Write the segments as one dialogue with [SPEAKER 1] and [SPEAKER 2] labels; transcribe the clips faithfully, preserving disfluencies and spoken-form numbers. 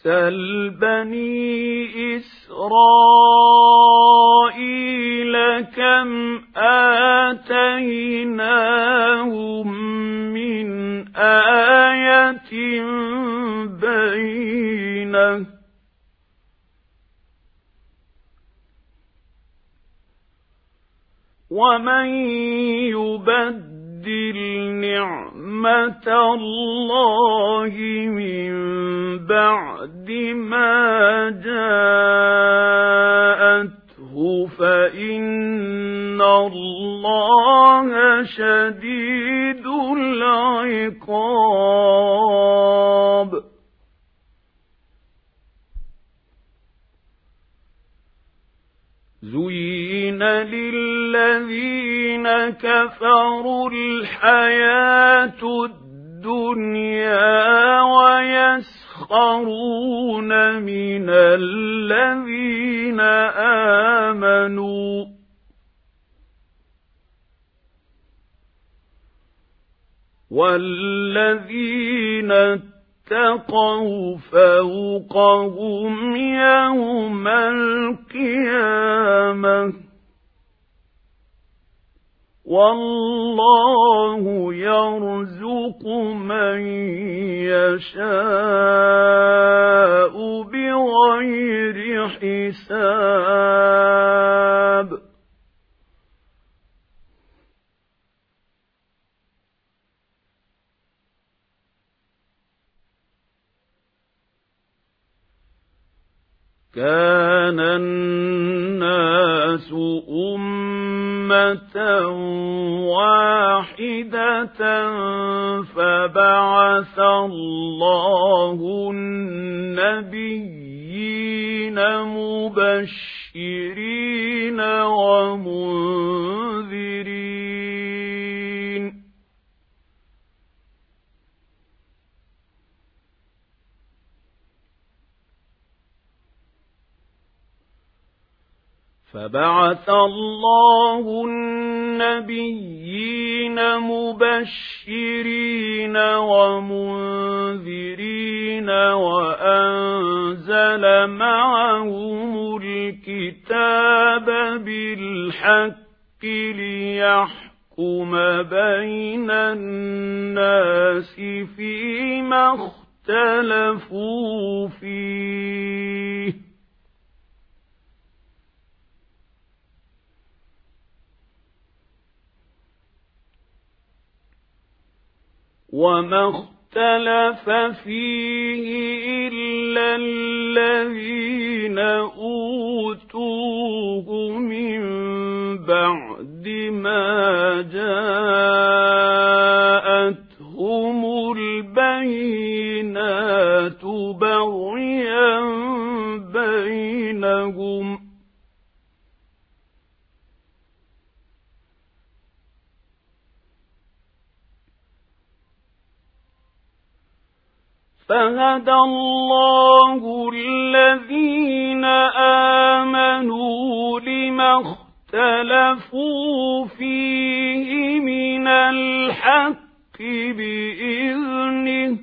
[SPEAKER 1] سَلْ بَنِي إِسْرَائِيلَ كَمْ آتَيْنَاهُم مِّنْ آيَةٍ بَيِّنَةٍ وَمَن يُبَدِّلْ نِعْمَةَ اللَّهِ مِن بَعْدِ مَا جَاءَتْهُ فَإِنَّ اللَّهَ شَدِيدُ الْعِقَابِ زُيِّنَ لِلَّذِينَ كَفَرُوا الْحَيَاةُ الدُّنْيَا وَيَسْخَرُونَ مِنَ الَّذِينَ آمَنُوا وَالَّذِينَ اتَّقَوْا فَوْقَهُمْ يَوْمَ الْقِيَامَةِ وَاللَّهُ يَرْزُقُ مَن يَشَاءُ بِغَيْرِ حِسَابٍ كَانَ النَّاسُ أُمَّةً وَاحِدَةً فَبَعَثَ اللَّهُ النَّبِيِّينَ مُبَشِّرِينَ وَمُنذِرِينَ فَبَعَثَ اللَّهُ النَّبِيِّينَ مُبَشِّرِينَ وَمُنذِرِينَ وَأَنزَلَ مَعَهُمُ الْكِتَابَ بِالْحَقِّ لِيَحْكُمَ بَيْنَ النَّاسِ فِيمَا اخْتَلَفُوا فِيهِ وَمَا اخْتَلَفَ فِيهِ إِلَّا الَّذِينَ أُوتُوهُ مِن بَعْدِ مَا جَاءَتْهُمُ الْبَيِّنَاتُ بَغْيًا بَيْنَهُمْ فَهَدَى اللَّهُ الَّذِينَ آمَنُوا لِمَا اخْتَلَفُوا فِيهِ مِنَ الْحَقِّ بِإِذْنِهِ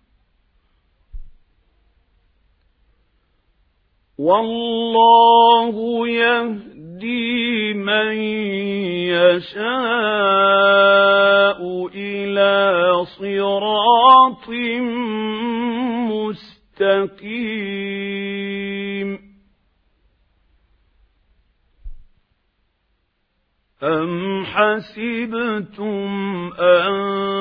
[SPEAKER 1] وَاللَّهُ يَهْدِي مَن يَشَاءُ إِلَى صِرَاطٍ مُسْتَقِيمٍ أَمْ حَسِبْتُمْ أَن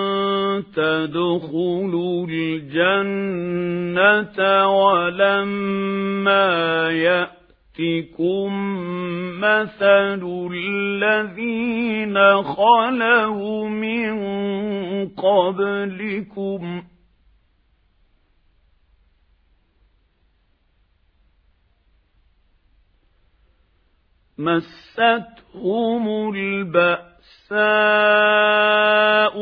[SPEAKER 1] تَدْخُلُوا الْجَنَّةَ وَلَمَّا يَأْتِكُم مَّثَلُ الَّذِينَ خَلَوْا مِن قَبْلِكُمْ مَسَّتْهُمُ الْبَأْسَاءُ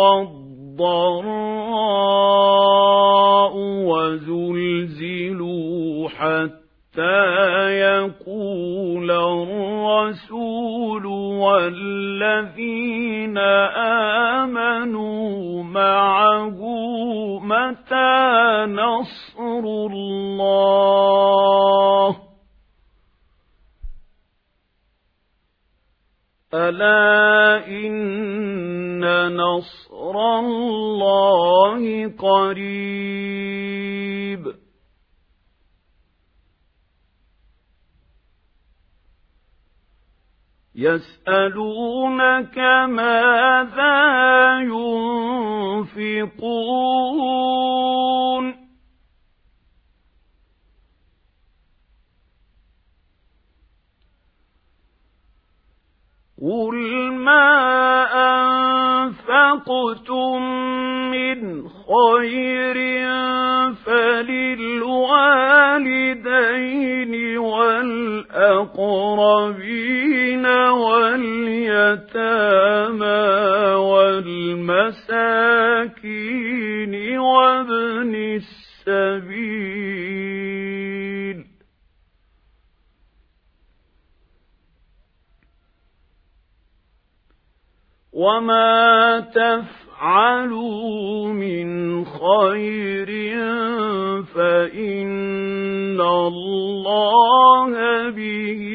[SPEAKER 1] وَالضَّرَّاءُ وَزُلْزِلُوا حَتَّى يَقُولَ الرَّسُولُ وَالَّذِينَ آمَنُوا مَعَهُ مَتَىٰ نَصْرُ اللَّهِ الله ألا إن نصر الله قريب يسألونك ماذا ينفقون قل ما أنفقتم من خير فللوالدين والأقربين واليتامى والمساكين وابن السبيل وما تفعلوا من خير فإن الله به